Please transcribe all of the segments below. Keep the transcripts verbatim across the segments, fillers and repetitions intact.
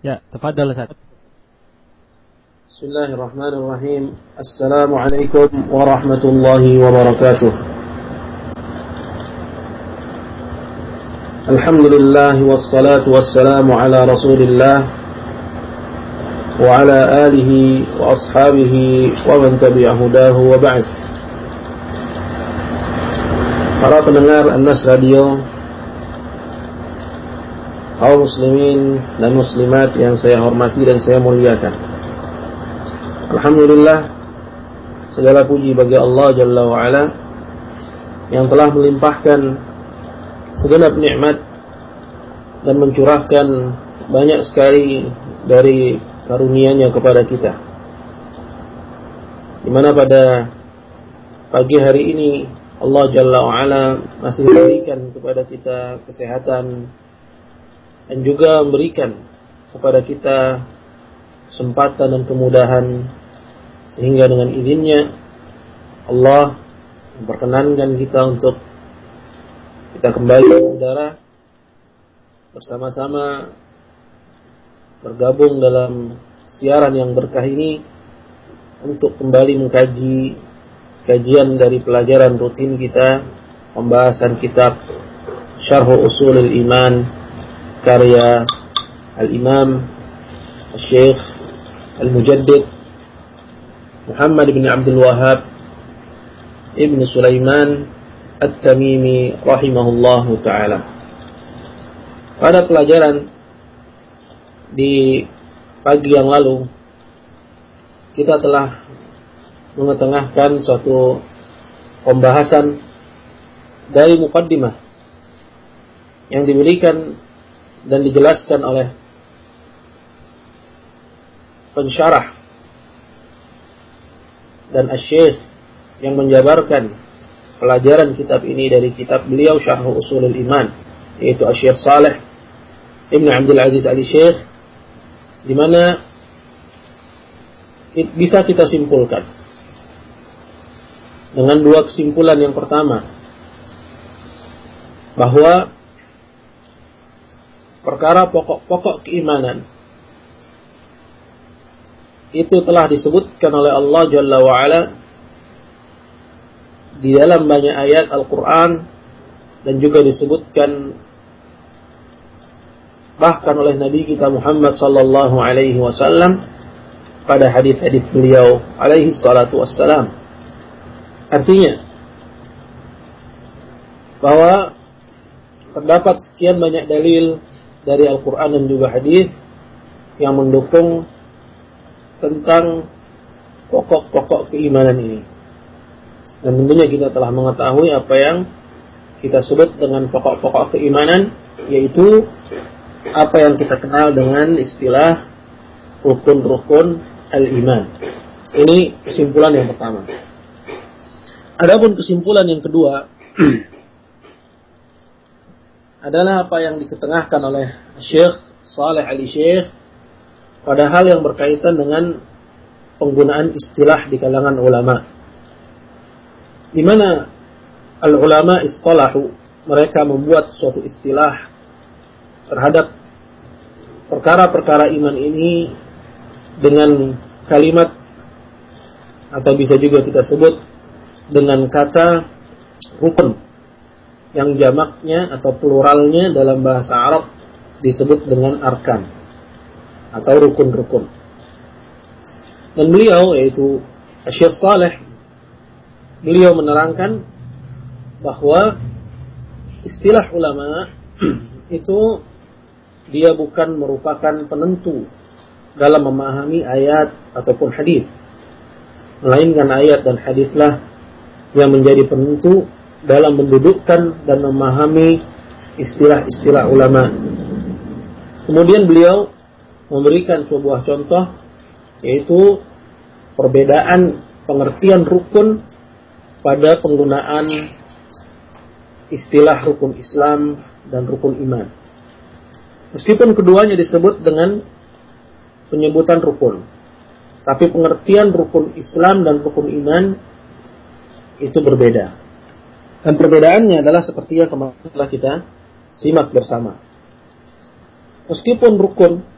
Ya, tafadhal Ustaz. Bismillahirrahmanirrahim. Assalamualaikum warahmatullahi wabarakatuh. Alhamdulillah wassalatu wassalamu ala Rasulillah wa ala alihi wa ashabihi wa man tabi'a hudahu wa ba'd. Para pendengar An-Nas Radio, kaum muslimin dan muslimat yang saya hormati dan saya muliakan. Alhamdulillah, segala puji bagi Allah Jalla wa'ala yang telah melimpahkan segenap nikmat dan mencurahkan banyak sekali dari karunia-Nya kepada kita, di mana pada pagi hari ini Allah Jalla wa'ala masih memberikan kepada kita kesehatan dan juga memberikan kepada kita kesempatan dan kemudahan, sehingga dengan izinnya Allah memperkenankan kita untuk kita kembali ke udara bersama-sama bergabung dalam siaran yang berkah ini untuk kembali mengkaji kajian dari pelajaran rutin kita, pembahasan kitab Syarh Ushulul Iman karya Al-Imam Al-Syekh Al-Mujaddid Muhammad bin Abdul Wahhab Ibn Sulaiman At-Tamimi rahimahullahu ta'ala. Pada pelajaran di pagi yang lalu, kita telah mengetengahkan suatu pembahasan dari muqaddimah yang diberikan dan dijelaskan oleh pensyarah dan asy-syekh yang menjabarkan pelajaran kitab ini dari kitab beliau Syarh Ushulul Iman, yaitu Asy-Syaikh Shalih Ibn Abdul Aziz Al-Syekh, di mana bisa kita simpulkan dengan dua kesimpulan. Yang pertama, bahwa perkara pokok-pokok keimanan itu telah disebutkan oleh Allah Jalla wa'ala di dalam banyak ayat Al-Quran, dan juga disebutkan bahkan oleh Nabi kita Muhammad sallallahu alaihi wasallam pada hadis-hadis beliau alaihi salatu wassalam. Artinya bahwa terdapat sekian banyak dalil dari Al-Quran dan juga hadis yang mendukung tentang pokok-pokok keimanan ini. Dan tentunya kita telah mengetahui apa yang kita sebut dengan pokok-pokok keimanan, yaitu apa yang kita kenal dengan istilah rukun-rukun al-iman. Ini kesimpulan yang pertama. Adapun kesimpulan yang kedua adalah apa yang diketengahkan oleh Syekh Shalih Al-Syekh pada hal yang berkaitan dengan penggunaan istilah di kalangan ulama, di mana al-ulama istalahu, mereka membuat suatu istilah terhadap perkara-perkara iman ini dengan kalimat, atau bisa juga kita sebut dengan kata rukun, yang jamaknya atau pluralnya dalam bahasa Arab disebut dengan arkan atau rukun-rukun. Dan beliau, yaitu Syekh Shalih, beliau menerangkan bahwa istilah ulama itu dia bukan merupakan penentu dalam memahami ayat ataupun hadis, melainkan ayat dan hadislah yang menjadi penentu dalam mendudukkan dan memahami istilah-istilah ulama. Kemudian beliau memberikan sebuah contoh, yaitu perbedaan pengertian rukun pada penggunaan istilah rukun Islam dan rukun iman. Meskipun keduanya disebut dengan penyebutan rukun, tapi pengertian rukun Islam dan rukun iman itu berbeda. Dan perbedaannya adalah seperti yang kemarin telah kita simak bersama. Meskipun rukun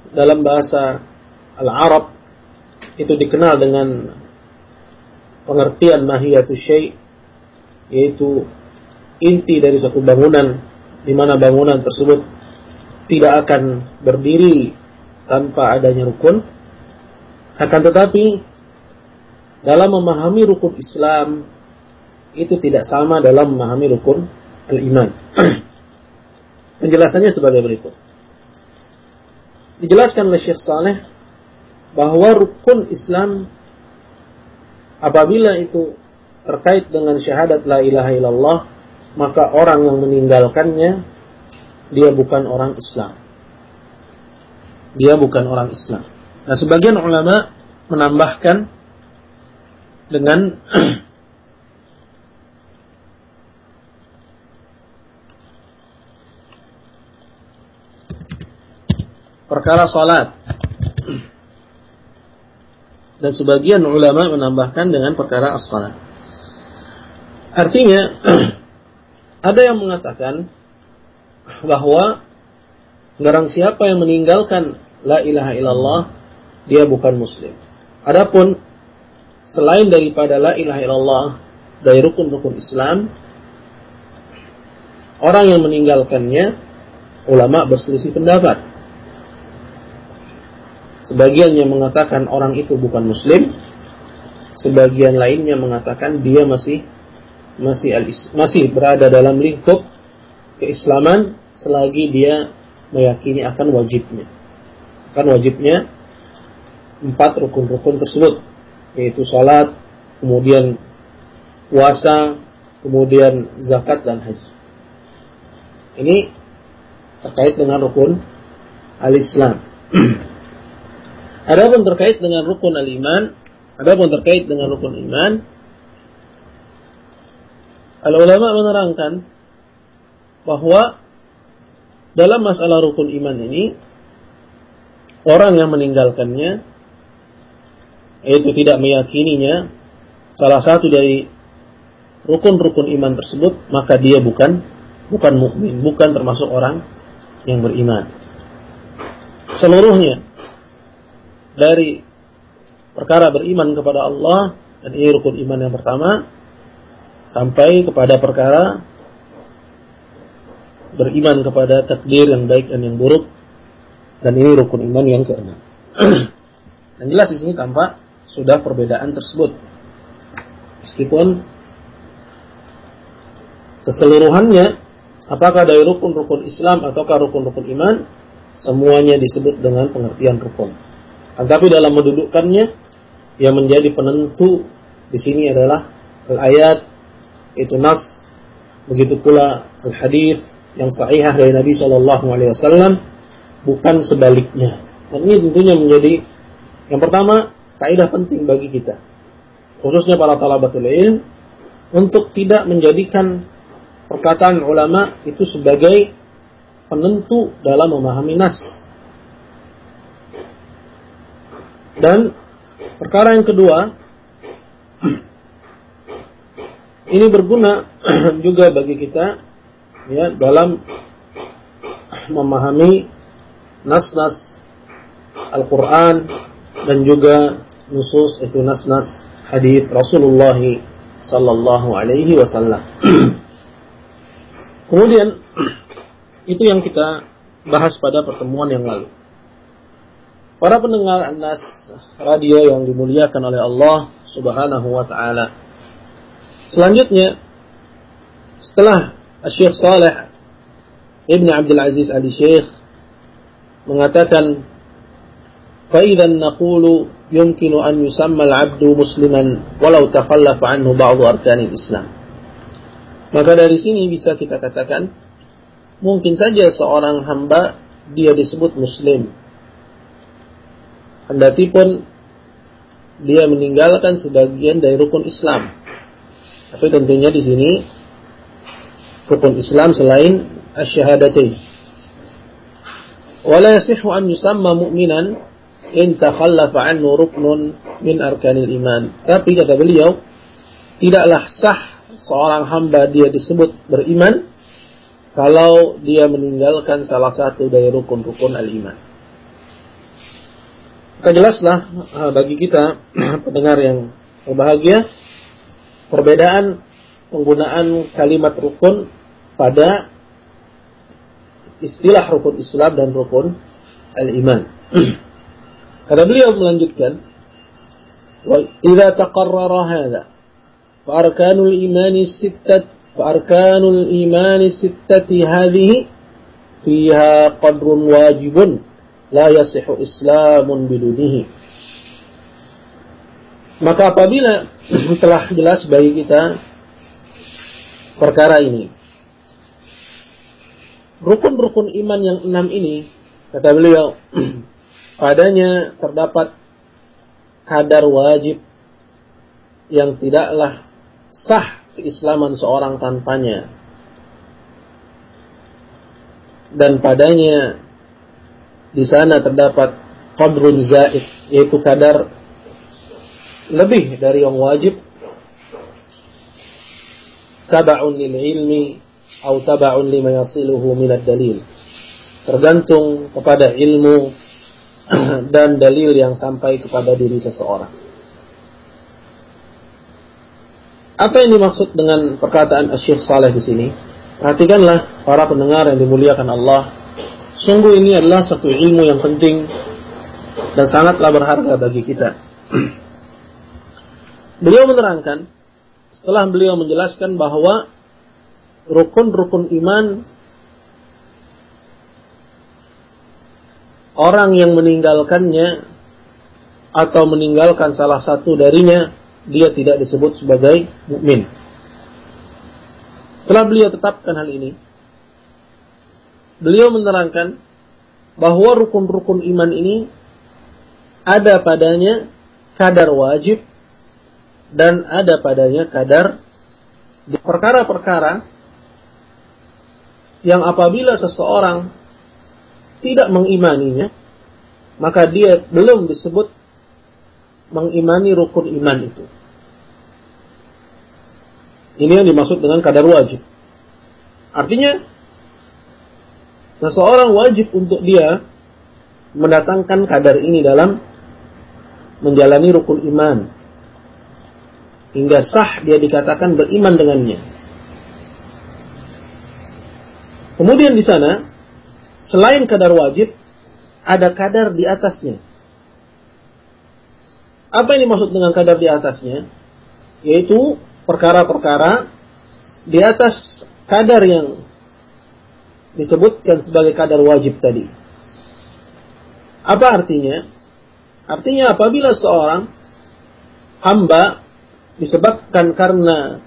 dalam bahasa Al-Arab itu dikenal dengan pengertian mahiyatu syai', yaitu inti dari suatu bangunan, di mana bangunan tersebut tidak akan berdiri tanpa adanya rukun. Akan tetapi dalam memahami rukun Islam itu tidak sama dalam memahami rukun al-iman. Penjelasannya sebagai berikut. Dijelaskan oleh Syekh Saleh bahwa rukun Islam apabila itu terkait dengan syahadat la ilaha illallah, maka orang yang meninggalkannya dia bukan orang Islam. Dia bukan orang Islam. Nah, sebagian ulama menambahkan dengan perkara salat. Dan sebagian ulama menambahkan dengan perkara as-salat. Artinya, ada yang mengatakan bahwa barang siapa yang meninggalkan la ilaha illallah, dia bukan muslim. Adapun selain daripada la ilaha illallah dari rukun-rukun Islam, orang yang meninggalkannya, ulama berselisih pendapat. Sebagian yang mengatakan orang itu bukan muslim, sebagian lainnya mengatakan dia masih masih masih berada dalam lingkup keislaman selagi dia meyakini akan wajibnya. Akan wajibnya empat rukun-rukun tersebut, yaitu salat, kemudian puasa, kemudian zakat dan haji. Ini terkait dengan rukun al-Islam. Adapun terkait dengan rukun al-iman, adapun terkait dengan rukun iman, al-ulama menerangkan bahwa dalam masalah rukun iman ini, orang yang meninggalkannya, yaitu tidak meyakininya salah satu dari rukun-rukun iman tersebut, maka dia bukan bukan mukmin, bukan termasuk orang yang beriman. Seluruhnya dari perkara beriman kepada Allah, dan ini rukun iman yang pertama, sampai kepada perkara beriman kepada takdir yang baik dan yang buruk, dan ini rukun iman yang keenam. Dan jelas di sini tampak sudah perbedaan tersebut, meskipun keseluruhannya apakah dari rukun-rukun Islam ataukah rukun-rukun iman, semuanya disebut dengan pengertian rukun. Tetapi dalam mendudukkannya, yang menjadi penentu di sini adalah al-ayat, itu nas, begitu pula al-hadis yang sahihah dari Nabi Shallallahu Alaihi Wasallam, bukan sebaliknya. Dan ini tentunya menjadi yang pertama kaidah penting bagi kita, khususnya para talabatul ilm, untuk tidak menjadikan perkataan ulama itu sebagai penentu dalam memahami nas. Dan perkara yang kedua, ini berguna juga bagi kita ya dalam memahami nas-nas Al-Quran dan juga nusus, itu nas-nas hadis Rasulullah sallallahu alaihi wasallam. Kemudian itu yang kita bahas pada pertemuan yang lalu. Para pendengar An-Nas radio yang dimuliakan oleh Allah Subhanahu wa taala. Selanjutnya, setelah Syekh Saleh Ibn Abdul Aziz Ali Syekh mengatakan, fa idzan naqulu yumkinu an yusamma al-'abdu musliman walau takhallafa anhu ba'd arkanil Islam. Maka dari sini bisa kita katakan, mungkin saja seorang hamba dia disebut muslim, kendati pun dia meninggalkan sebagian dari rukun Islam. Tapi tentunya di sini rukun Islam selain asyhadatain. Wala yasihhu an yusamma mu'minan in takhallafa anhu ruknun min arkanil iman. Tapi kata beliau, tidaklah sah seorang hamba dia disebut beriman kalau dia meninggalkan salah satu dari rukun-rukun al-iman. Maka jelaslah bagi kita pendengar yang berbahagia, perbedaan penggunaan kalimat rukun pada istilah rukun Islam dan rukun al-iman. Kata beliau melanjutkan, wa idza taqarrara hadza fa arkanul imani sittat fa arkanul imani sittati hadhihi fiha qadrun wajibun la yasihu islamun bidunihi. Maka apabila telah jelas bagi kita perkara ini, rukun-rukun iman yang enam ini, kata beliau, padanya terdapat kadar wajib yang tidaklah sah keislaman seorang tanpanya, dan padanya di sana terdapat qadrun zaid, yaitu kadar lebih dari yang wajib, taba'un lil ilmi atau taba'un lima yasiluhu minad dalil, tergantung kepada ilmu dan dalil yang sampai kepada diri seseorang. Apa yang dimaksud dengan perkataan Syekh Saleh di sini? Perhatikanlah para pendengar yang dimuliakan Allah. Sungguh ini adalah satu ilmu yang penting dan sangatlah berharga bagi kita. Beliau menerangkan, setelah beliau menjelaskan bahwa rukun-rukun iman, orang yang meninggalkannya atau meninggalkan salah satu darinya, dia tidak disebut sebagai mukmin. Setelah beliau tetapkan hal ini, beliau menerangkan bahwa rukun-rukun iman ini ada padanya kadar wajib dan ada padanya kadar di perkara-perkara yang apabila seseorang tidak mengimaninya, maka dia belum disebut mengimani rukun iman itu. Ini yang dimaksud dengan kadar wajib. Artinya, seseorang wajib untuk dia mendatangkan kadar ini dalam menjalani rukun iman, hingga sah dia dikatakan beriman dengannya. Kemudian di sana, selain kadar wajib, ada kadar di atasnya. Apa yang dimaksud dengan kadar di atasnya? Yaitu perkara-perkara di atas kadar yang disebutkan sebagai kadar wajib tadi. Apa artinya? Artinya apabila seorang hamba disebabkan karena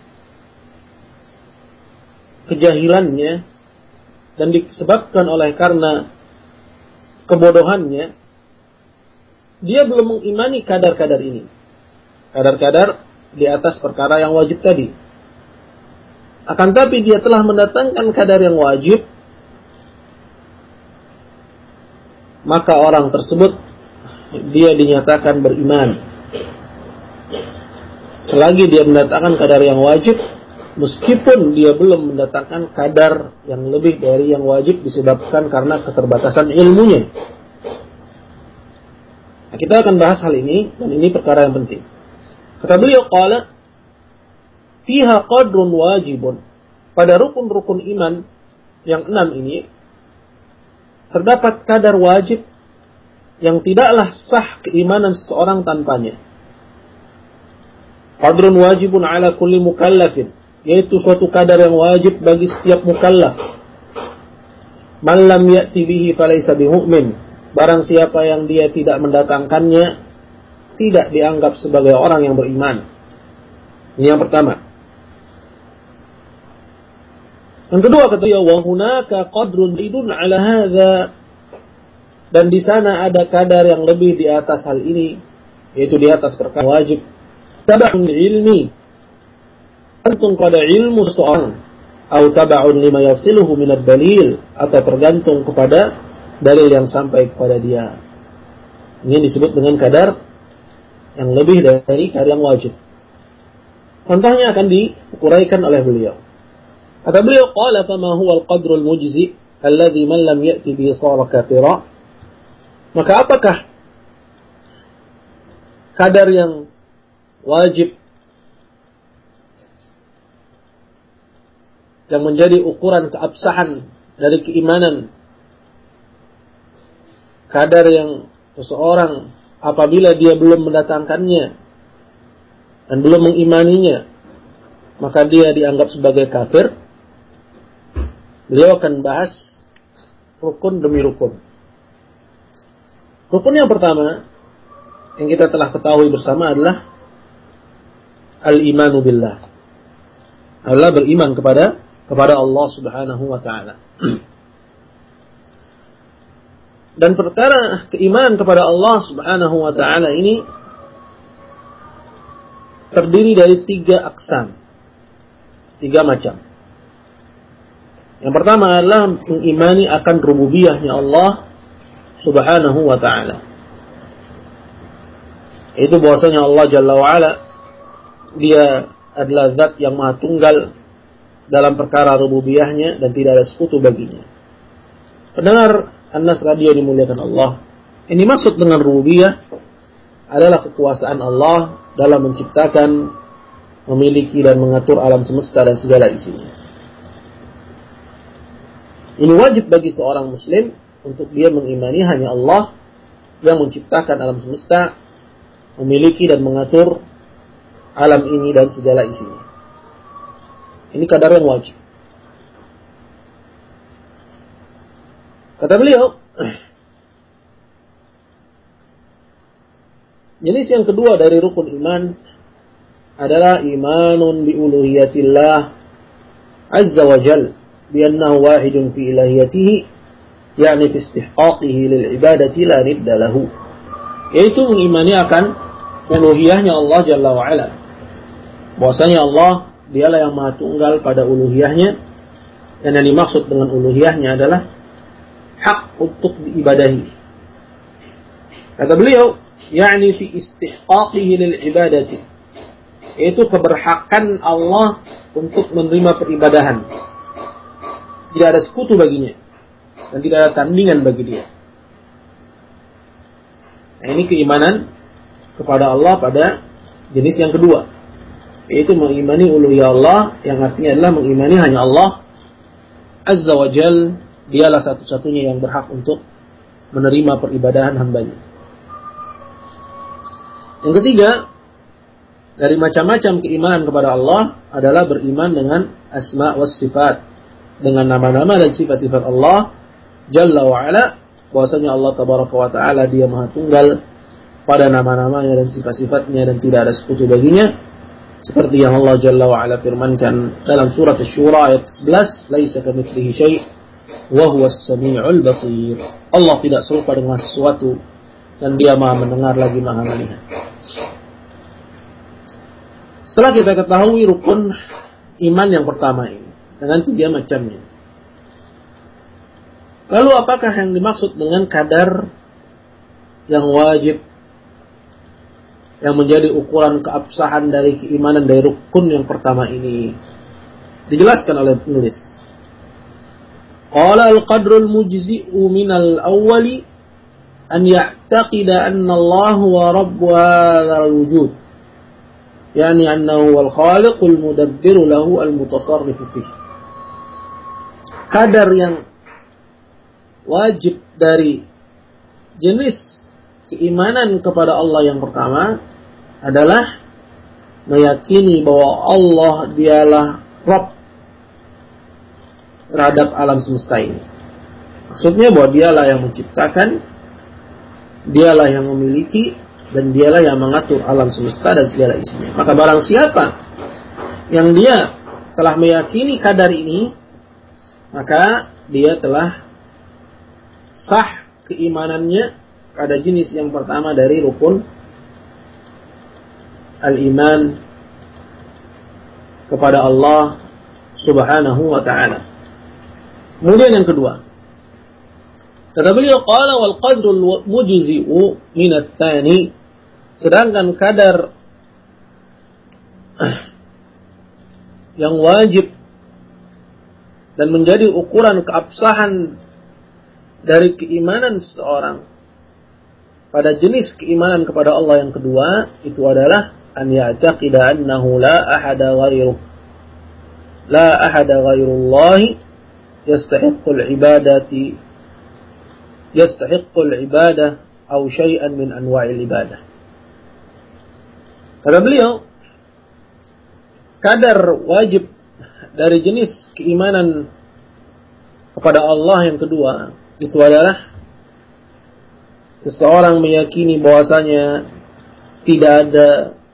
kejahilannya dan disebabkan oleh karena kebodohannya, dia belum mengimani kadar-kadar ini. Kadar-kadar di atas perkara yang wajib tadi. Akan tapi dia telah mendatangkan kadar yang wajib, maka orang tersebut dia dinyatakan beriman. Selagi dia mendatangkan kadar yang wajib, meskipun dia belum mendatangkan kadar yang lebih dari yang wajib disebabkan karena keterbatasan ilmunya. Nah, kita akan bahas hal ini, dan ini perkara yang penting. Kata beliau, qala fiha qadrun wajibun. Pada rukun-rukun iman yang enam ini terdapat kadar wajib yang tidaklah sah keimanan seseorang tanpanya. Qadrun wajibun ala kulli mukallafin, yaitu suatu kadar yang wajib bagi setiap mukallaf. Man lam ya'ti bihi falaysa bimu'min. Barang siapa yang dia tidak mendatangkannya, tidak dianggap sebagai orang yang beriman. Ini yang pertama. Yang kedua kata dia, wa hunaka qadrun zidun ala hadza, dan di sana ada kadar yang lebih di atas hal ini, yaitu di atas perkara wajib. Taba'un ilmi, tergantung pada ilmu seseorang, atau taba'un lima yasiluhu minad dalil, atau tergantung kepada dalil yang sampai kepada dia. Ini disebut dengan kadar yang lebih dari kadar yang wajib. Contohnya akan diuraikan oleh beliau. Kata beliau, qala fama huwa al-qadrul mujzi alladhi man lam ya'ti bihi sara kafira. Maka apakah kadar yang wajib yang menjadi ukuran keabsahan dari keimanan, kadar yang seseorang apabila dia belum mendatangkannya dan belum mengimaninya, maka dia dianggap sebagai kafir. Beliau akan bahas rukun demi rukun. Rukun yang pertama yang kita telah ketahui bersama adalah al-imanu billah, adalah beriman kepada kepada Allah Subhanahu wa taala. Dan perkara keimanan kepada Allah Subhanahu wa taala ini terdiri dari tiga aksam, tiga macam. Yang pertama adalah mengimani akan rububiyahnya Allah Subhanahu wa ta'ala. Itu bahwasanya Allah Jalla wa Ala, dia adalah zat yang maha tunggal dalam perkara rububiyahnya dan tidak ada sekutu baginya. Pendengar An-Nas Radio dimuliakan Allah, ini maksud dengan rububiyah adalah kekuasaan Allah dalam menciptakan, memiliki dan mengatur alam semesta dan segala isinya. Ini wajib bagi seorang muslim untuk dia mengimani hanya Allah yang menciptakan alam semesta, memiliki dan mengatur alam ini dan segala isinya. Ini kadar yang wajib. Kata beliau, jenis yang kedua dari rukun iman adalah imanun bi uluhiyatillah azza wa jalla بأنه واحد في إلهيته يعني في استحقاقه للعبادة لا ند له, yaitu mengimani akan uluhiyahnya Allah Jalla wa'ala, bahwasanya Allah dialah yang maha tunggal pada uluhiyahnya, dan yang dimaksud dengan uluhiyahnya adalah hak untuk diibadahi. Kata beliau, yakni fi istihqaqihi lil ibadati, yaitu keberhakan Allah untuk menerima peribadahan, tidak ada sekutu baginya dan tidak ada tandingan bagi dia. Nah, ini keimanan kepada Allah pada jenis yang kedua, yaitu mengimani uluhiyah Allah, yang artinya adalah mengimani hanya Allah Azza wa Jal, dialah satu-satunya yang berhak untuk menerima peribadahan hambanya. Yang ketiga dari macam-macam keimanan kepada Allah adalah beriman dengan asma was sifat, dengan nama-nama dan sifat-sifat Allah Jalla wa'ala, bahwasanya Allah Tabaraka wa ta'ala dia maha tunggal pada nama-namanya dan sifat-sifatnya dan tidak ada sekutu baginya, seperti yang Allah Jalla wa'ala firmankan dalam surat Asy-Syura ayat sebelas, laisa kamitslihi syai' wa huwas samii'ul basir. Allah tidak serupa dengan sesuatu dan dia maha mendengar lagi maha melihat. Setelah kita ketahui rukun iman yang pertama ini dengan tiga macamnya, lalu apakah yang dimaksud dengan kadar yang wajib yang menjadi ukuran keabsahan dari keimanan dari rukun yang pertama ini? Dijelaskan oleh penulis. Qala al-qadrul mujzi'u minal awwali an ya'taqida anna Allah wa rabbu hadzal wujud, yani annahu wal khaliqul mudabbiru lahu al-mutasarrifu fihi. Kadar yang wajib dari jenis keimanan kepada Allah yang pertama adalah meyakini bahwa Allah dialah Rabb terhadap alam semesta ini. Maksudnya bahwa dialah yang menciptakan, dialah yang memiliki, dan dialah yang mengatur alam semesta dan segala isinya. Maka barang siapa yang dia telah meyakini kadar ini, maka dia telah sah keimanannya pada jenis yang pertama dari rukun al-iman kepada Allah Subhanahu wa ta'ala. Kemudian yang kedua, kata beliau, qala wal qadrul mujzi'u min ats-tsani, sedangkan kadar yang wajib dan menjadi ukuran keabsahan dari keimanan seseorang pada jenis keimanan kepada Allah yang kedua itu adalah an ya'taqida annahu la ahada ghairuh la ahada ghairullahi yastahiqqul ibadati yastahiqqul ibadah aw syai'an min anwa'il ibadah. Kata beliau, kadar wajib dari jenis keimanan kepada Allah yang kedua itu adalah seseorang meyakini bahwasanya tidak ada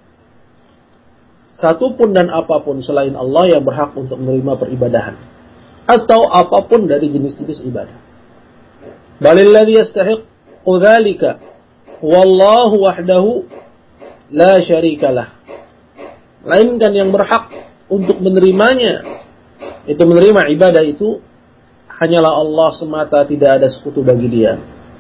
satupun dan apapun selain Allah yang berhak untuk menerima peribadahan atau apapun dari jenis-jenis ibadah. Balil ladzi yastahiqqu dzalika wallahu wahdahu la syarikalah. Melainkan yang berhak untuk menerimanya, itu menerima ibadah itu hanyalah Allah semata, tidak ada sekutu bagi dia.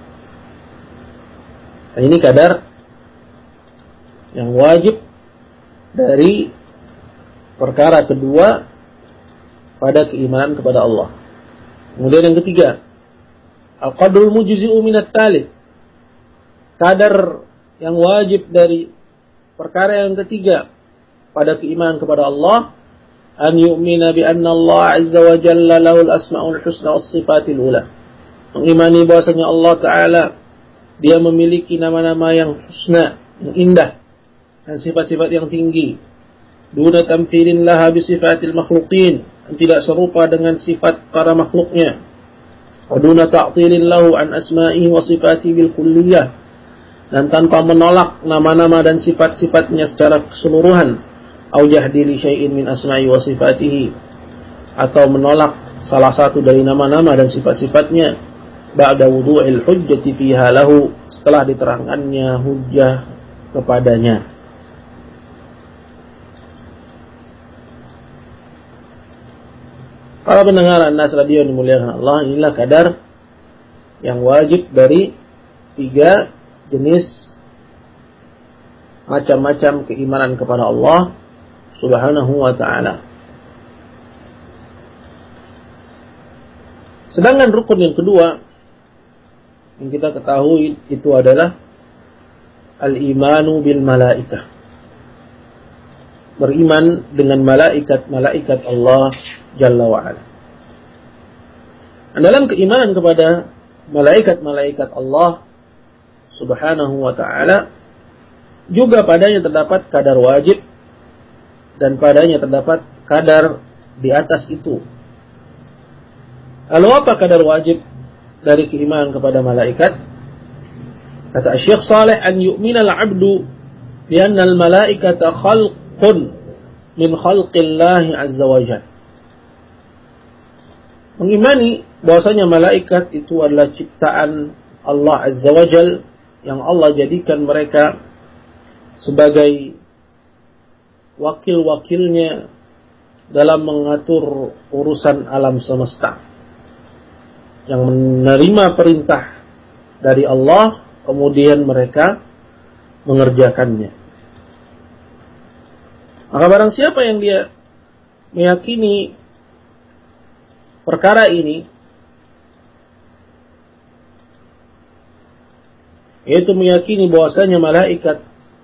Nah, ini kadar yang wajib dari perkara kedua pada keimanan kepada Allah. Kemudian yang ketiga, al-qadrul mujzi'u minat talib. Kadar yang wajib dari perkara yang ketiga pada keimanan kepada Allah, an yu'mina bi anna Allah azza wa jalla lahul asma'ul husna was sifatil ula. Mengimani bahwasanya Allah Ta'ala dia memiliki nama-nama yang husna, yang indah, dan sifat-sifat yang tinggi. Duna tamthilin laha bi sifatil makhluqin, tidak serupa dengan sifat para makhluknya. Wa duna ta'tilin lahu an asma'ihi wa sifatihi bil kulliyah, dan tanpa menolak nama-nama dan sifat-sifatnya secara keseluruhan. Au jahdi li syai'in min asma'i wa sifatihi, atau menolak salah satu dari nama-nama dan sifat-sifatnya. Ba'da wudu'il hujjati fiha lahu, setelah diterangkannya hujjah kepadanya. Para pendengar An-Nas Radio yang dimuliakan Allah, inilah kadar yang wajib dari tiga jenis macam-macam keimanan kepada Allah Subhanahu wa ta'ala. Sedangkan rukun yang kedua yang kita ketahui itu adalah al-imanu bil malaikah. Beriman dengan malaikat-malaikat Allah Jalla wa'ala. Dan dalam keimanan kepada malaikat-malaikat Allah Subhanahu wa ta'ala juga padanya terdapat kadar wajib dan padanya terdapat kadar di atas itu. Lalu apa kadar wajib dari keimanan kepada malaikat? Kata Syekh Saleh, an yu'mina al-'abdu bi anna al-malaikata khalqun min khalqillahi azza wa jalla. Mengimani bahwasanya malaikat itu adalah ciptaan Allah azza wa jalla yang Allah jadikan mereka sebagai wakil-wakilnya dalam mengatur urusan alam semesta, yang menerima perintah dari Allah, kemudian mereka mengerjakannya. Maka barang siapa yang dia meyakini perkara ini, yaitu meyakini bahwasanya malaikat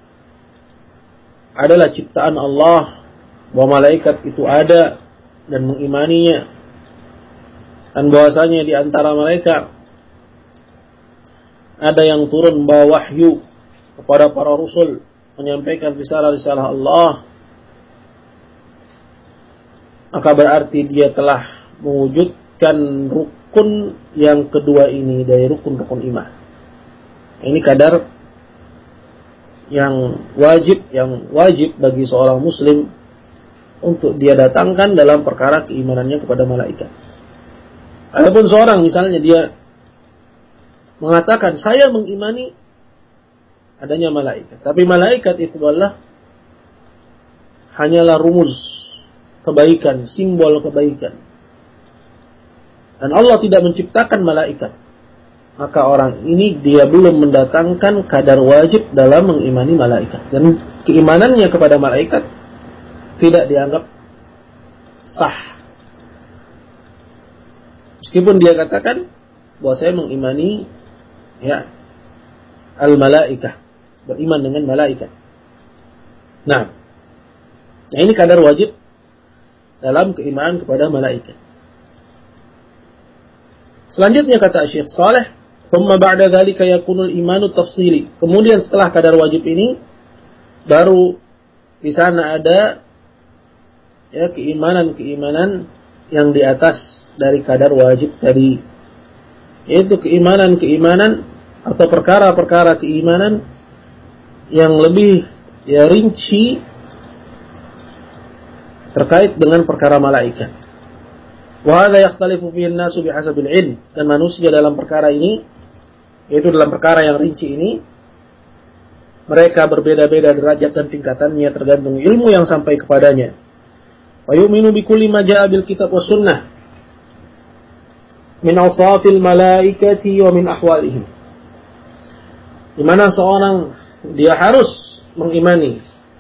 adalah ciptaan Allah, bahwa malaikat itu ada dan mengimaninya, dan bahwasanya di antara mereka ada yang turun membawa wahyu kepada para rasul, menyampaikan risalah-risalah Allah, maka berarti dia telah mewujudkan rukun yang kedua ini dari rukun-rukun iman. Ini kadar yang wajib, yang wajib bagi seorang muslim untuk dia datangkan dalam perkara keimanannya kepada malaikat. Adapun seorang misalnya dia mengatakan saya mengimani adanya malaikat, tapi malaikat itu adalah hanyalah rumus kebaikan, simbol kebaikan, dan Allah tidak menciptakan malaikat, maka orang ini dia belum mendatangkan kadar wajib dalam mengimani malaikat, dan keimanannya kepada malaikat tidak dianggap sah. Meskipun dia katakan bahwa saya mengimani ya al-malaikah, beriman dengan malaikat. Nah, nah ini kadar wajib dalam keimanan kepada malaikat. Selanjutnya kata Syekh Saleh, "Tsumma ba'da dzalika yakunul imanu tafsili." Kemudian setelah kadar wajib ini baru di sana ada ya keimanan-keimanan yang di atas dari kadar wajib tadi, yaitu keimanan-keimanan atau perkara-perkara keimanan yang lebih ya rinci terkait dengan perkara malaikat. Wa hadza yakhtalifu fihi an-nasu bihasabil ilm, dan manusia dalam perkara ini, yaitu dalam perkara yang rinci ini, mereka berbeda-beda derajat dan tingkatannya tergantung ilmu yang sampai kepadanya. Wa yu'minu bi kulli ma jaa'a bil kitab was sunnah min awsafil malaikati wa min ahwalihim. Di mana seorang dia harus mengimani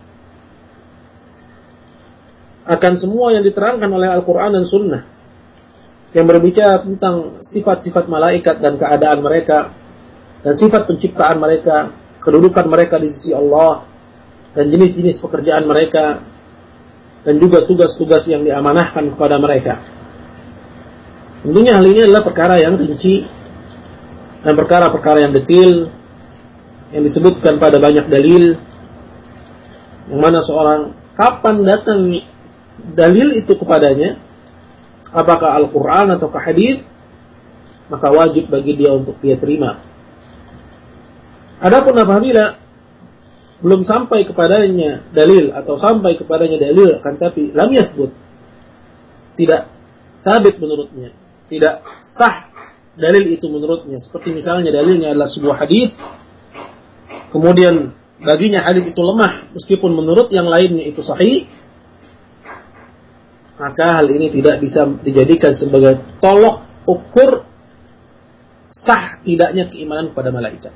akan semua yang diterangkan oleh Al-Quran dan Sunnah yang berbicara tentang sifat-sifat malaikat dan keadaan mereka dan sifat penciptaan mereka, kedudukan mereka di sisi Allah dan jenis-jenis pekerjaan mereka dan juga tugas-tugas yang diamanahkan kepada mereka. Tentunya hal ini adalah perkara yang rinci dan perkara-perkara yang detail yang disebutkan pada banyak dalil, yang mana seorang kapan datang dalil itu kepadanya, apakah Al-Quran atau hadis, maka wajib bagi dia untuk dia terima. Adapun apabila belum sampai kepadanya dalil atau sampai kepadanya dalil akan tapi lam yathbut, tidak sabit menurutnya, tidak sah dalil itu menurutnya, seperti misalnya dalilnya adalah sebuah hadis, kemudian baginya hadis itu lemah meskipun menurut yang lainnya itu sahih, maka hal ini tidak bisa dijadikan sebagai tolok ukur sah tidaknya keimanan kepada malaikat.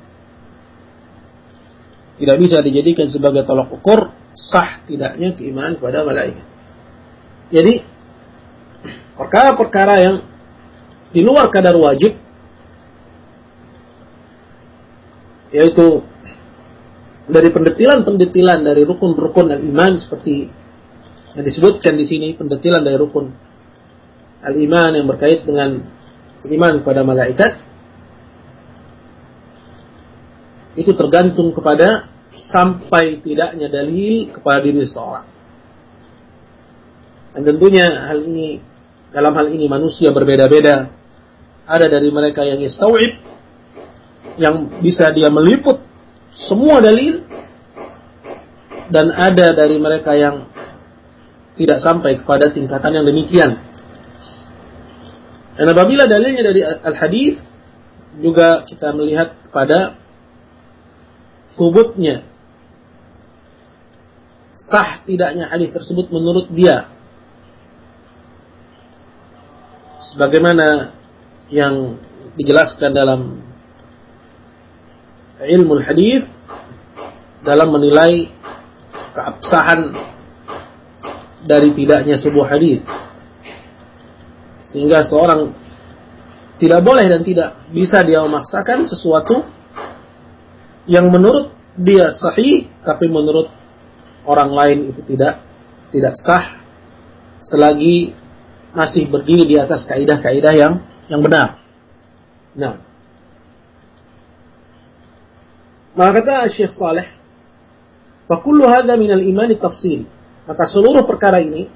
Tidak bisa dijadikan sebagai tolok ukur sah tidaknya keimanan kepada malaikat. Jadi perkara-perkara yang di luar kadar wajib, yaitu dari pendetilan-pendetilan dari rukun-rukun al-iman seperti yang disebutkan di sini, pendetilan dari rukun al-iman yang berkait dengan keimanan kepada malaikat, itu tergantung kepada sampai tidaknya dalil kepada diri seorang. Dan tentunya hal ini, dalam hal ini manusia berbeda-beda. Ada dari mereka yang yastau'ib, yang bisa dia meliput semua dalil, dan ada dari mereka yang tidak sampai kepada tingkatan yang demikian. Dan apabila dalilnya dari al-hadis, juga kita melihat kepada subutnya, sah tidaknya hadis tersebut menurut dia, sebagaimana yang dijelaskan dalam ilmu hadis dalam menilai keabsahan dari tidaknya sebuah hadis, sehingga seorang tidak boleh dan tidak bisa dia memaksakan sesuatu yang menurut dia sahih tapi menurut orang lain itu tidak tidak sah selagi masih berdiri di atas kaidah-kaidah yang yang benar. Nah, maka kata Syekh Saleh, "Fa kullu hadza min al-iman at-tafsil." Maka seluruh perkara ini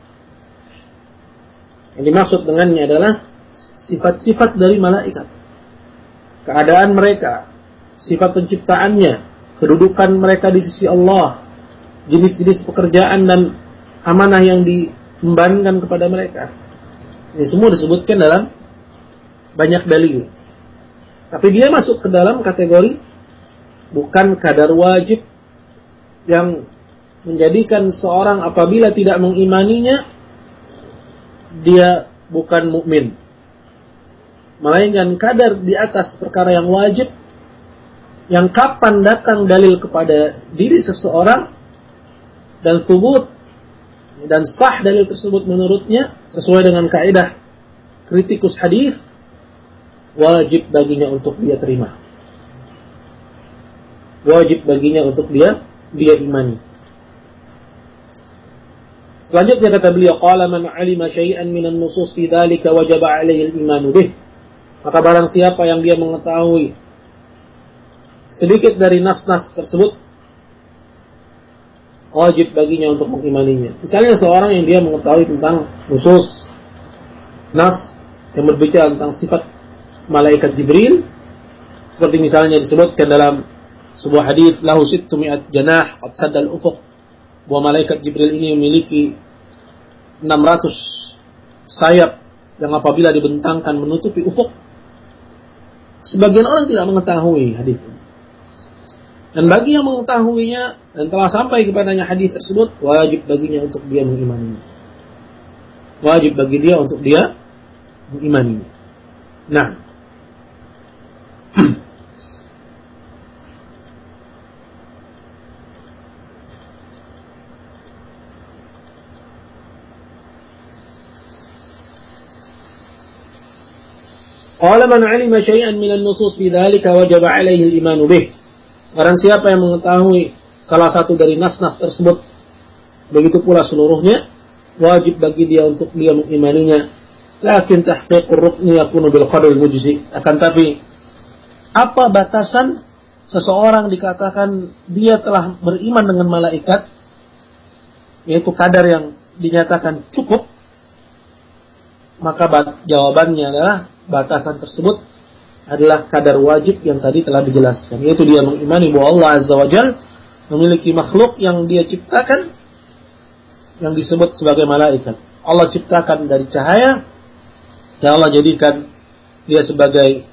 yang dimaksud dengannya adalah sifat-sifat dari malaikat, keadaan mereka, sifat penciptaannya, kedudukan mereka di sisi Allah, jenis-jenis pekerjaan dan amanah yang diembankan kepada mereka. Ini semua disebutkan dalam banyak dalil. Tapi dia masuk ke dalam kategori bukan kadar wajib yang menjadikan seorang apabila tidak mengimaninya dia bukan mukmin, melainkan kadar di atas perkara yang wajib, yang kapan datang dalil kepada diri seseorang dan subut dan sah dalil tersebut menurutnya sesuai dengan kaidah kritikus hadis, wajib baginya untuk dia terima. wajib baginya untuk dia dia imani. Selanjutnya kata beliau, qala man 'alima syai'an minan nusus fi dzalika wajaba 'alaihi al-iman bih. Maka barang siapa yang dia mengetahui sedikit dari nas-nas tersebut, wajib baginya untuk mengimaninya. Misalnya seorang yang dia mengetahui tentang nusus nas yang berbicara tentang sifat malaikat Jibril, seperti misalnya disebutkan dalam sebuah hadis, lahu sittu mi'at janah qad sadda al-ufuq, bahwa malaikat Jibril ini memiliki enam ratus sayap yang apabila dibentangkan menutupi ufuk. Sebagian orang tidak mengetahui hadis ini. Dan bagi yang mengetahuinya dan telah sampai kepadanya hadis tersebut, wajib baginya untuk dia mengimaninya. Wajib bagi dia untuk dia mengimaninya. Nah, qala man 'alima syai'an min an-nusus fi dzalika wajaba 'alaihi al-iman bih. Barang siapa yang mengetahui salah satu dari nas-nas tersebut, begitu pula seluruhnya, wajib bagi dia untuk dia mengimaninya. Lakin tahqiqur rukni yakunu bil qadril mujzi. Akan tapi apa batasan seseorang dikatakan dia telah beriman dengan malaikat, yaitu kadar yang dinyatakan cukup? Maka jawabannya adalah batasan tersebut adalah kadar wajib yang tadi telah dijelaskan, yaitu dia mengimani bahwa Allah Azza wa Jalla memiliki makhluk yang dia ciptakan yang disebut sebagai malaikat. Allah ciptakan dari cahaya dan Allah jadikan dia sebagai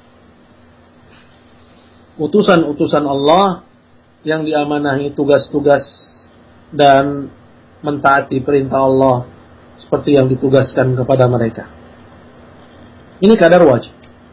utusan-utusan Allah yang diamanahi tugas-tugas dan mentaati perintah Allah seperti yang ditugaskan kepada mereka. Ini kadar wajib.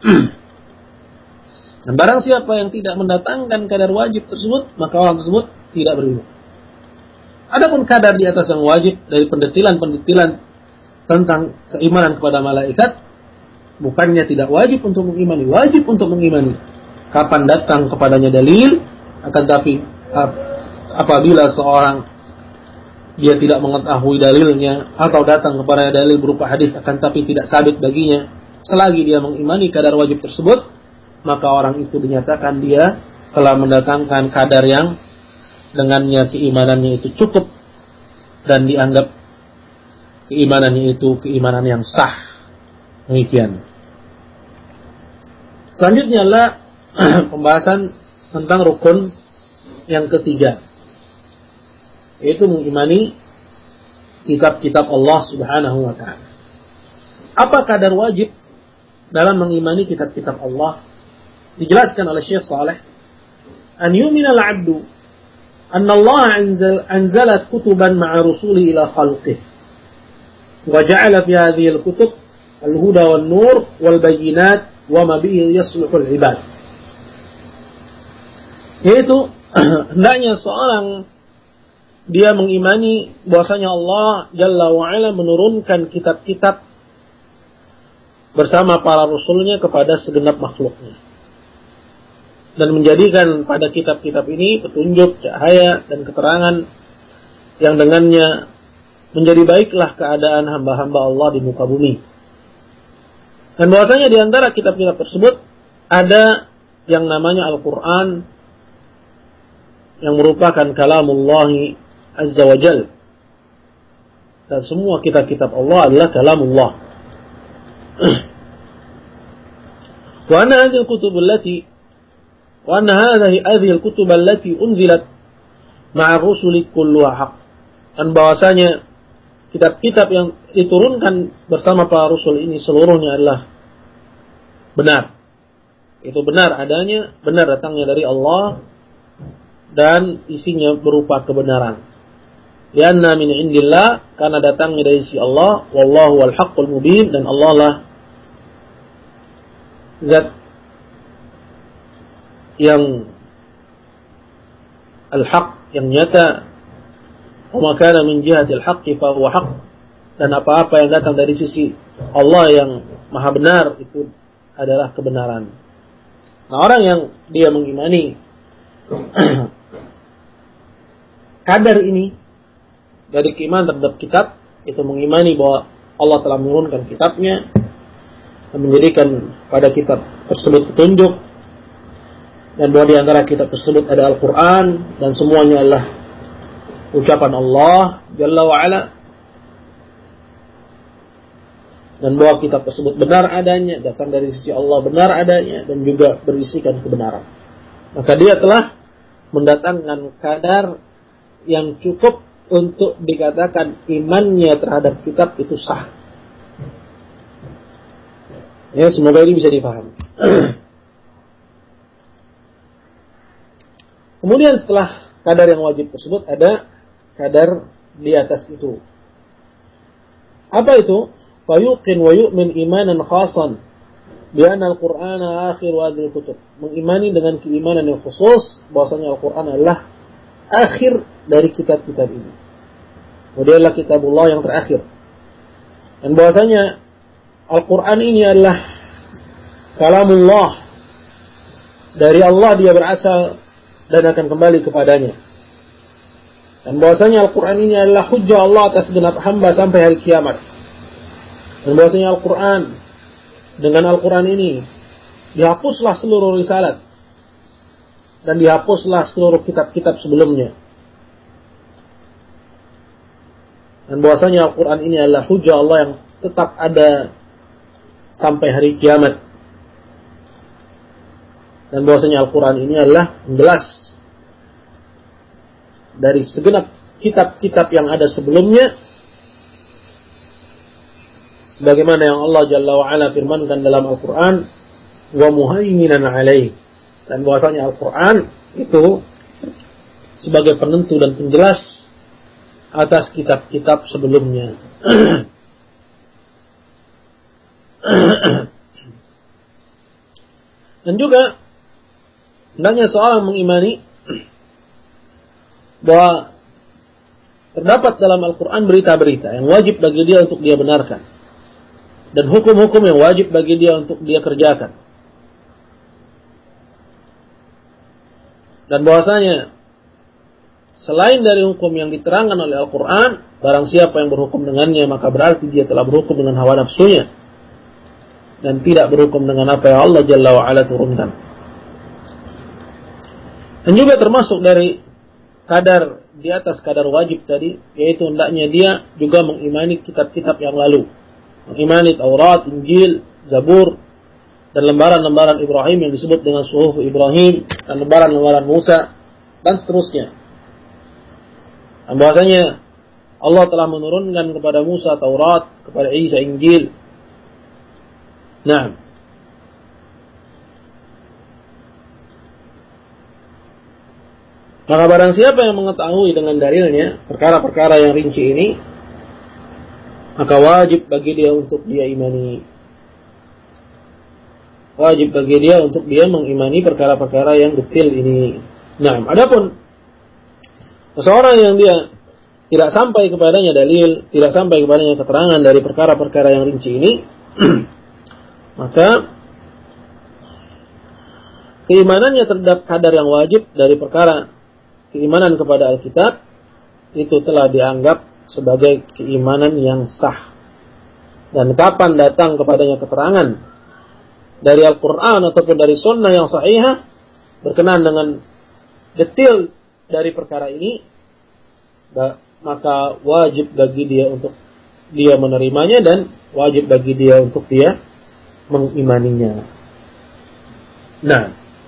Dan barang siapa yang tidak mendatangkan kadar wajib tersebut, maka orang tersebut tidak beriman. Adapun kadar di atas yang wajib dari pendetilan-pendetilan tentang keimanan kepada malaikat, bukannya tidak wajib untuk mengimani, wajib untuk mengimani. Kapan datang kepadanya dalil, akan tapi apabila seorang dia tidak mengetahui dalilnya atau datang kepada dalil berupa hadis akan tapi tidak sabit baginya, selagi dia mengimani kadar wajib tersebut, maka orang itu dinyatakan dia telah mendatangkan kadar yang dengannya keimanannya itu cukup dan dianggap keimanannya itu keimanan yang sah. Demikian. Selanjutnya adalah pembahasan tentang rukun yang ketiga, yaitu mengimani kitab-kitab Allah Subhanahu wa ta'ala. Apa kadar wajib dalam mengimani kitab-kitab Allah? Dijelaskan oleh Syekh Saleh, an yu'mina al-'abdu anna Allah anzal anzalat kutuban ma'a rusuli ila khalqihi wa ja'ala fi hadhihi al-kutub al-huda wan-nur wal-bayyinat wa ma bihi yasluhu al-'ibad. Yaitu hendaknya seorang dia mengimani bahwasanya Allah Jalla wa Ala menurunkan kitab-kitab bersama para rasulnya kepada segenap makhluknya, dan menjadikan pada kitab-kitab ini petunjuk, cahaya, dan keterangan yang dengannya menjadi baiklah keadaan hamba-hamba Allah di muka bumi. Dan bahwasanya di antara kitab-kitab tersebut ada yang namanya Al-Quran, yang merupakan kalamullahi Azza wa Jal. Dan semua kitab-kitab Allah adalah kalamullah. Wa anna hadhihi al-kutub allati wa anna hadhihi hadhihi al-kutub allati unzilat ma'a rusuli kulluha haqq. Dan bahwasanya kitab-kitab yang diturunkan bersama para rasul ini seluruhnya adalah benar. Itu benar adanya, benar datangnya dari Allah, dan isinya berupa kebenaran. Lianna min indillah, karena datangnya dari sisi Allah, wallahu wal haqqul mubin, dan Allah lah zat yang al-haq, yang nyata. Wa ma kana min jihatil haqqi fa huwa haqq, dan apa-apa yang datang dari sisi Allah yang maha benar itu adalah kebenaran. Nah, orang yang dia mengimani kadar ini dari keimanan terhadap kitab, itu mengimani bahwa Allah telah menurunkan kitabnya dan menjadikan pada kitab tersebut petunjuk, dan bahwa di antara kitab tersebut ada Al-Quran dan semuanya adalah ucapan Allah Jalla wa'ala, dan bahwa kitab tersebut benar adanya, datang dari sisi Allah benar adanya, dan juga berisikan kebenaran. Maka dia telah mendatangkan kadar yang cukup untuk dikatakan imannya terhadap kitab itu sah. Ya, semoga ini bisa dipahami. Kemudian setelah kadar yang wajib tersebut ada kadar di atas itu. Apa itu? Fayuqin wa yu'min imanan khasan bi anna al-Qur'ana akhir hadhihi kutub. Mengimani dengan keimanan yang khusus bahwasanya Al-Qur'an adalah akhir dari kitab-kitab ini. Dia adalah kitabullah yang terakhir. Dan bahwasanya Al-Quran ini adalah kalamullah, dari Allah dia berasal dan akan kembali kepadanya. Dan bahwasanya Al-Quran ini adalah hujjah Allah atas segenap hamba sampai hari kiamat. Dan bahwasanya Al-Quran, dengan Al-Quran ini dihapuslah seluruh risalat dan dihapuslah seluruh kitab-kitab sebelumnya. Dan bahwasanya Al-Quran ini adalah hujjah Allah yang tetap ada sampai hari kiamat. Dan bahwasanya Al-Quran ini adalah jelas dari segenap kitab-kitab yang ada sebelumnya, sebagaimana yang Allah Jalla wa'ala firmankan dalam Al-Quran, wa muhaiminan alaih. Dan bahwasanya Al-Quran itu sebagai penentu dan penjelas atas kitab-kitab sebelumnya. Dan juga hendaknya seorang mengimani bahwa terdapat dalam Al-Quran berita-berita yang wajib bagi dia untuk dia benarkan, dan hukum-hukum yang wajib bagi dia untuk dia kerjakan. Dan bahwasanya selain dari hukum yang diterangkan oleh Al-Quran, barang siapa yang berhukum dengannya, maka berarti dia telah berhukum dengan hawa nafsunya dan tidak berhukum dengan apa yang Allah Jalla wa'ala turunkan. Dan juga termasuk dari kadar di atas kadar wajib tadi, yaitu hendaknya dia juga mengimani kitab-kitab yang lalu, mengimani Taurat, Injil, Zabur, dan lembaran-lembaran Ibrahim yang disebut dengan Suhuf Ibrahim, dan lembaran-lembaran Musa, dan seterusnya. Dan bahwasanya Allah telah menurunkan kepada Musa Taurat, kepada Isa Injil. Nah, maka barang siapa yang mengetahui dengan dalilnya perkara-perkara yang rinci ini, maka wajib bagi dia untuk dia imani. Wajib bagi dia untuk dia mengimani perkara-perkara yang detail ini. Nah, adapun seseorang yang dia tidak sampai kepadanya dalil, tidak sampai kepadanya keterangan dari perkara-perkara yang rinci ini, maka keimanannya terhadap kadar yang wajib dari perkara keimanan kepada Alkitab itu telah dianggap sebagai keimanan yang sah. Dan kapan datang kepadanya keterangan dari Al-Quran ataupun dari Sunnah yang sahihah berkenaan dengan detail dari perkara ini, maka wajib bagi dia untuk dia menerimanya dan wajib bagi dia untuk dia mengimaninya. Nah,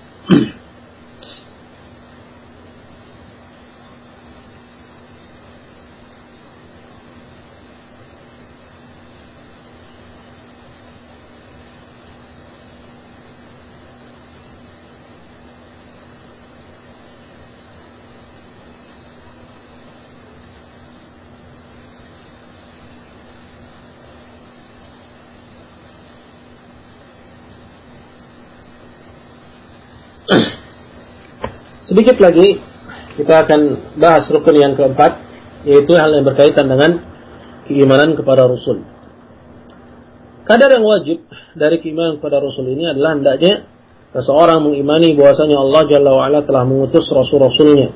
sedikit lagi kita akan bahas rukun yang keempat, yaitu hal yang berkaitan dengan keimanan kepada Rasul. Kadar yang wajib dari keimanan kepada Rasul ini adalah hendaknya seseorang mengimani bahwasanya Allah Jalla wa'ala telah mengutus rasul-rasulnya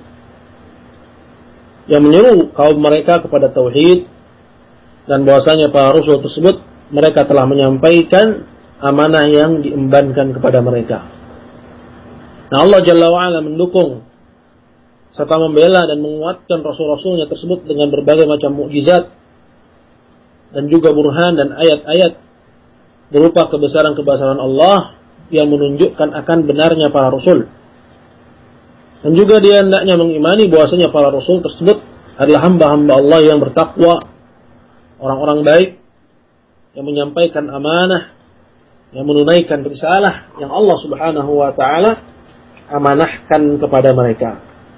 yang menyeru kaum mereka kepada tauhid, dan bahwasanya para rasul tersebut mereka telah menyampaikan amanah yang diembankan kepada mereka. Nah, Allah Jalla wa'ala mendukung serta membela dan menguatkan rasul-rasulnya tersebut dengan berbagai macam mukjizat dan juga burhan dan ayat-ayat berupa kebesaran-kebesaran Allah yang menunjukkan akan benarnya para rasul. Dan juga dia hendaknya mengimani bahwasanya para rasul tersebut adalah hamba-hamba Allah yang bertakwa, orang-orang baik yang menyampaikan amanah, yang menunaikan risalah yang Allah Subhanahu wa taala amanahkan kepada mereka.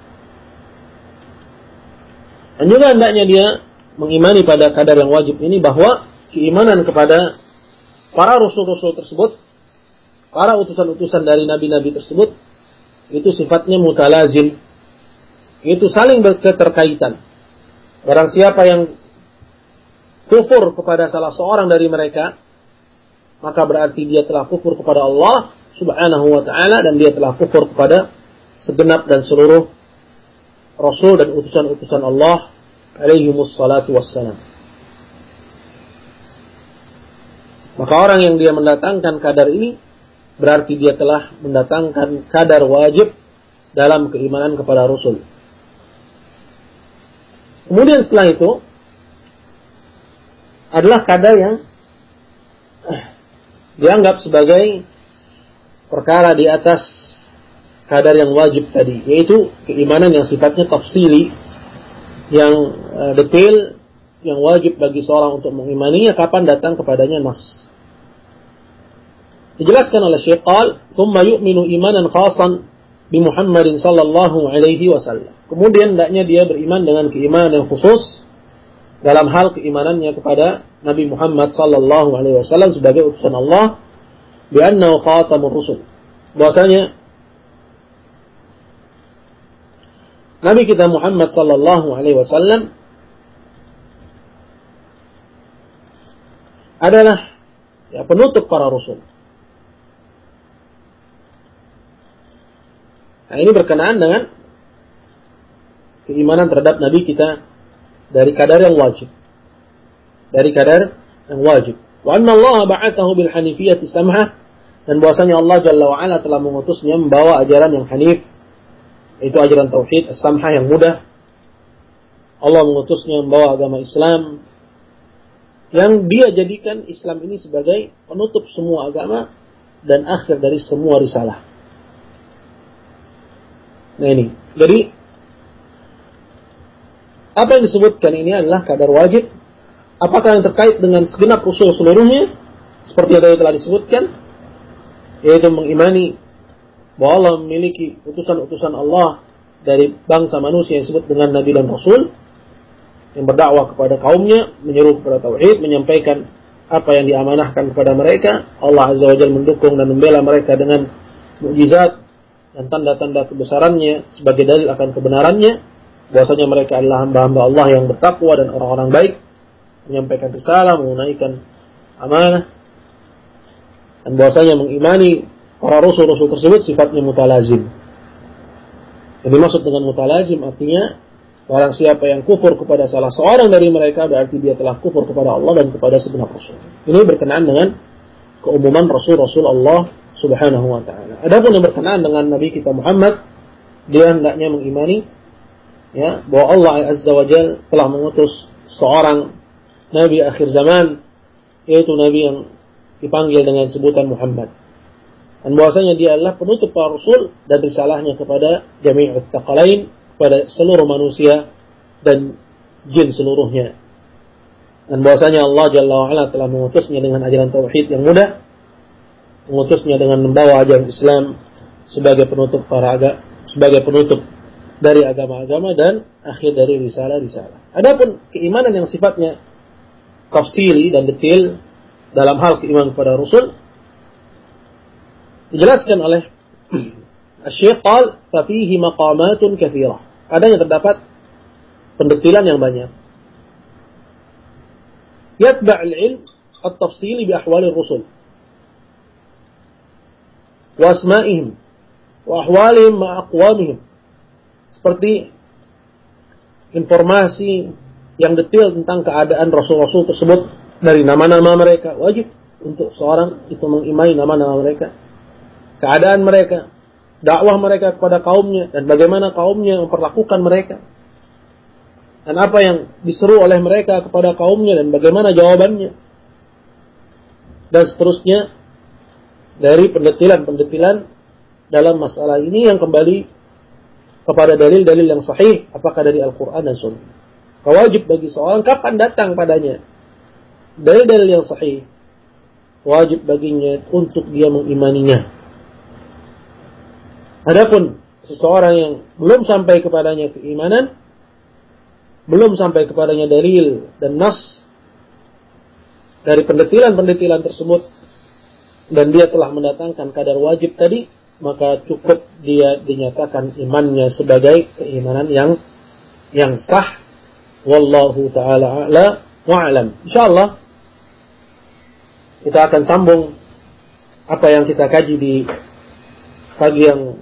Dan juga hendaknya dia mengimani pada kadar yang wajib ini bahwa keimanan kepada para rasul-rasul tersebut, para utusan-utusan dari nabi-nabi tersebut, itu sifatnya mutalazim, itu saling berketerkaitan. Barang siapa yang kufur kepada salah seorang dari mereka, maka berarti dia telah kufur kepada Allah Subhanahu wa ta'ala, dan dia telah kufur kepada segenap dan seluruh rasul dan utusan-utusan Allah alaihimus salatu wassalam. Maka orang yang dia mendatangkan kadar ini berarti dia telah mendatangkan kadar wajib dalam keimanan kepada Rasul. Kemudian setelah itu adalah kadar yang dianggap sebagai perkara di atas kadar yang wajib tadi, yaitu keimanan yang sifatnya tafsili, yang uh, detail, yang wajib bagi seorang untuk mengimaninya kapan datang kepadanya nas. Dijelaskan oleh Syekh qal, "Tsumma yu'minu imanan khasan bi Muhammadin sallallahu alaihi wasallam." Kemudian hendaknya dia beriman dengan keimanan yang khusus dalam hal keimanannya kepada Nabi Muhammad sallallahu alaihi wasallam sebagai utusan Allah, bi annahu khatamur rusul. Bahwasanya Nabi kita Muhammad sallallahu alaihi wasallam adalah ya, penutup para rasul. Nah, ini berkenaan dengan keimanan terhadap Nabi kita dari kadar yang wajib. Dari kadar yang wajib. Wa anna Allah ba'athahu bil hanifiyyati samhah, dan bahwasanya Allah Jalla wa Ala telah mengutusnya membawa ajaran yang hanif, yaitu ajaran tauhid as-samhah yang mudah. Allah mengutusnya membawa agama Islam yang dia jadikan Islam ini sebagai penutup semua agama dan akhir dari semua risalah. Nah ini, jadi apa yang disebutkan ini adalah kadar wajib. Apakah yang terkait dengan segenap rasul seluruhnya, seperti yang tadi telah disebutkan, yaitu mengimani bahwa Allah memiliki utusan-utusan Allah dari bangsa manusia yang disebut dengan Nabi dan Rasul, yang berdakwah kepada kaumnya, menyeru kepada tauhid, menyampaikan apa yang diamanahkan kepada mereka. Allah Azza wa Jalla mendukung dan membela mereka dengan mukjizat dan tanda-tanda kebesarannya sebagai dalil akan kebenarannya, bahwasanya mereka adalah hamba-hamba Allah yang bertakwa dan orang-orang baik, menyampaikan risalah, menunaikan amanah, dan bahwasanya mengimani para rasul-rasul tersebut sifatnya mutalazim. Yang dimaksud dengan mutalazim artinya barang siapa yang kufur kepada salah seorang dari mereka berarti dia telah kufur kepada Allah dan kepada segenap rasul. Ini berkenaan dengan keumuman rasul-rasul Allah Subhanahu wa ta'ala. Adapun yang berkenaan dengan Nabi kita Muhammad, dia hendaknya mengimani ya, bahwa Allah Azza wa Jalla telah mengutus seorang Nabi akhir zaman, yaitu Nabi yang dipanggil dengan sebutan Muhammad. Dan bahwasanya dia adalah penutup para rasul dan risalahnya kepada jami'ut tsaqalain, kepada seluruh manusia dan jin seluruhnya. Dan bahwasanya Allah Jalla wa Ala telah mengutusnya dengan ajaran tauhid yang mudah, mengutusnya dengan membawa ajaran Islam sebagai penutup para agama, sebagai penutup dari agama-agama dan akhir dari risalah-risalah. Adapun keimanan yang sifatnya tafsili dan detail dalam hal keimanan kepada Rasul dijelaskan oleh Syekh qal fa fihi maqamatun katsirah. Adanya terdapat pendetilan yang banyak. Yatba' al-ilm at-tafsili bi ahwali ar-rusul. wa asma'ihim wa ahwalihim ma aqwamihim. Seperti informasi yang detail tentang keadaan rasul-rasul tersebut dari nama-nama mereka. Wajib untuk seorang itu mengimani nama-nama mereka, keadaan mereka, dakwah mereka kepada kaumnya, dan bagaimana kaumnya memperlakukan mereka, dan apa yang diseru oleh mereka kepada kaumnya dan bagaimana jawabannya, dan seterusnya dari pendetilan-pendetilan dalam masalah ini yang kembali kepada dalil-dalil yang sahih, apakah dari Al-Quran dan Sunnah. Wajib bagi seorang kapan datang padanya dalil-dalil yang sahih, wajib baginya untuk dia mengimaninya. Adapun seseorang yang belum sampai kepadanya keimanan, belum sampai kepadanya dalil dan nas dari pendetilan-pendetilan tersebut, dan dia telah mendatangkan kadar wajib tadi, maka cukup dia dinyatakan imannya sebagai keimanan yang yang sah. Wallahu ta'ala a'la wa a'lam. Insyaallah kita akan sambung apa yang kita kaji di pagi yang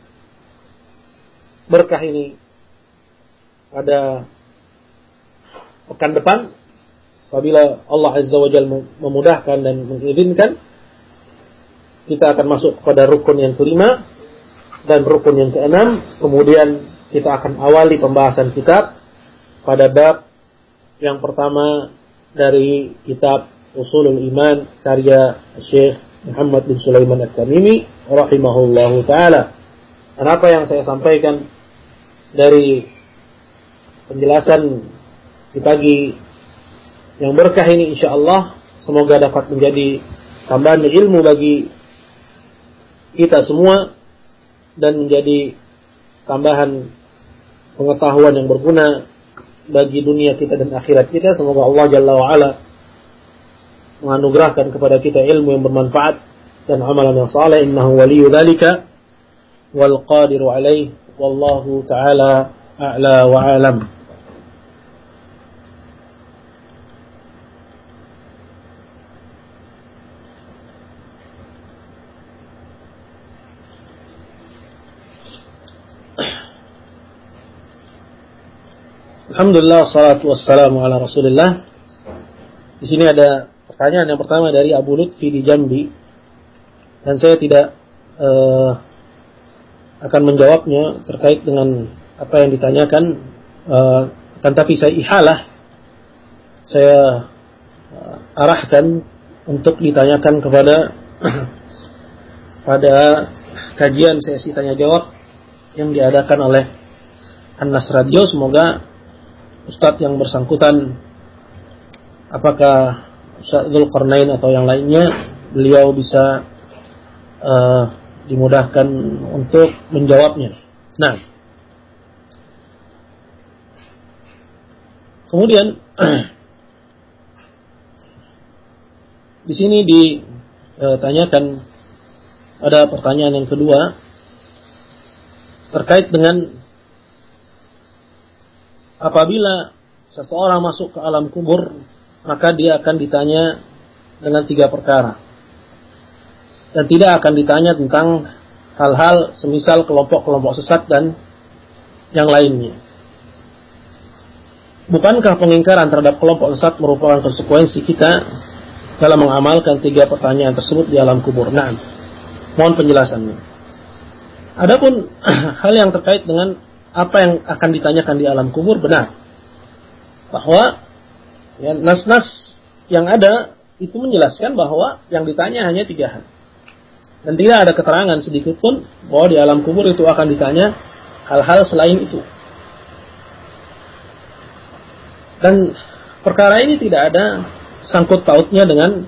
berkah ini pada pekan depan, apabila Allah Azza wa Jalla memudahkan dan mengizinkan. Kita akan masuk pada rukun yang kelima dan rukun yang keenam. Kemudian kita akan awali pembahasan kitab pada bab yang pertama dari kitab Ushulul Iman karya Syekh Muhammad bin Sulaiman At-Tamimi rahimahullahu ta'ala. Dan apa yang saya sampaikan dari penjelasan di pagi yang berkah ini, insyaallah semoga dapat menjadi tambahan ilmu bagi kita semua dan menjadi tambahan pengetahuan yang berguna bagi dunia kita dan akhirat kita. Semoga Allah Jalla wa'ala menganugerahkan kepada kita ilmu yang bermanfaat dan amalan yang saleh. Innahu waliyyu dzalika wal qadiru alaih. Wallahu ta'ala a'la wa a'lam. Alhamdulillah, salatu wassalamu ala Rasulillah. Di sini ada pertanyaan yang pertama dari Abu Lutfi di Jambi, dan saya tidak uh, akan menjawabnya terkait dengan apa yang ditanyakan, uh, kan tapi saya ihalah, saya uh, arahkan untuk ditanyakan kepada pada kajian sesi tanya jawab yang diadakan oleh An-Nas Radio. Semoga Ustadz yang bersangkutan, apakah Ustadz Dzulqarnain atau yang lainnya, beliau bisa uh, dimudahkan untuk menjawabnya. Nah, kemudian di sini ditanyakan, ada pertanyaan yang kedua terkait dengan apabila seseorang masuk ke alam kubur, maka dia akan ditanya dengan tiga perkara. Dan tidak akan ditanya tentang hal-hal semisal kelompok-kelompok sesat dan yang lainnya. Bukankah pengingkaran terhadap kelompok sesat merupakan konsekuensi kita dalam mengamalkan tiga pertanyaan tersebut di alam kubur? Nah, mohon penjelasannya. Adapun hal yang terkait dengan apa yang akan ditanyakan di alam kubur, benar bahwa ya, nas-nas yang ada itu menjelaskan bahwa yang ditanya hanya tiga hal, dan tidak ada keterangan sedikit pun bahwa di alam kubur itu akan ditanya hal-hal selain itu. Dan perkara ini tidak ada sangkut pautnya dengan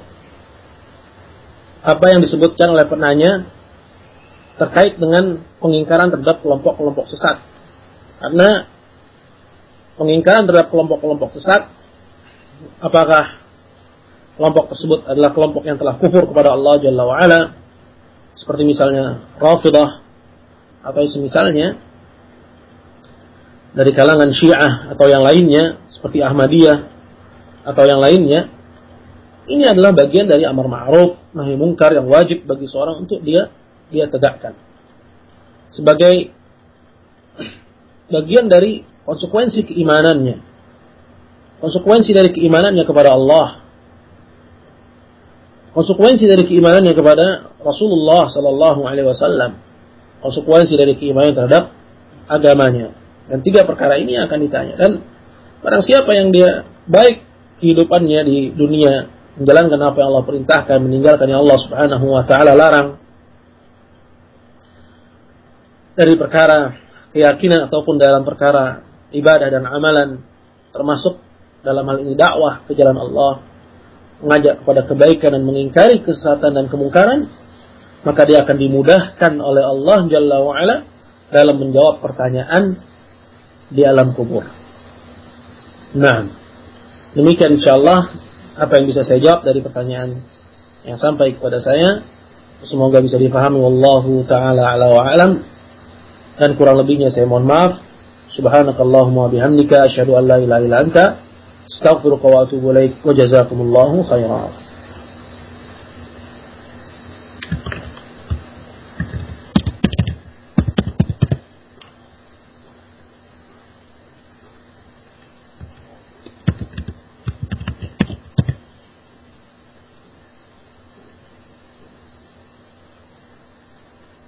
apa yang disebutkan oleh penanya terkait dengan pengingkaran terhadap kelompok-kelompok sesat. Karena pengingkaran terhadap kelompok-kelompok sesat, apakah kelompok tersebut adalah kelompok yang telah kufur kepada Allah Jalla wa'ala, seperti misalnya Rafidah atau semisalnya dari kalangan Syiah atau yang lainnya seperti Ahmadiyah atau yang lainnya, ini adalah bagian dari amar ma'ruf nahi munkar yang wajib bagi seorang untuk dia dia tegakkan. Sebagai bagian dari konsekuensi keimanannya. Konsekuensi dari keimanannya kepada Allah. Konsekuensi dari keimanannya kepada Rasulullah sallallahu alaihi wasallam. Konsekuensi dari keimanan terhadap agamanya. Dan tiga perkara ini akan ditanya. Dan barang siapa yang dia baik kehidupannya di dunia, menjalankan apa yang Allah perintahkan, meninggalkan yang Allah subhanahu wa ta'ala larang, dari perkara keyakinan ataupun dalam perkara ibadah dan amalan, termasuk dalam hal ini dakwah ke jalan Allah, mengajak kepada kebaikan dan mengingkari kesesatan dan kemungkaran, maka dia akan dimudahkan oleh Allah Jalla wa'ala dalam menjawab pertanyaan di alam kubur. Nah, demikian insyaallah apa yang bisa saya jawab dari pertanyaan yang sampai kepada saya. Semoga bisa difahami. Wallahu ta'ala ala wa alam. Dan kurang lebihnya saya mohon maaf. Subhanakallahumma bihamdika asyhadu an la ilaha illa anta astaghfiruka wa atubu ilaik wa jazakumullahu khairan.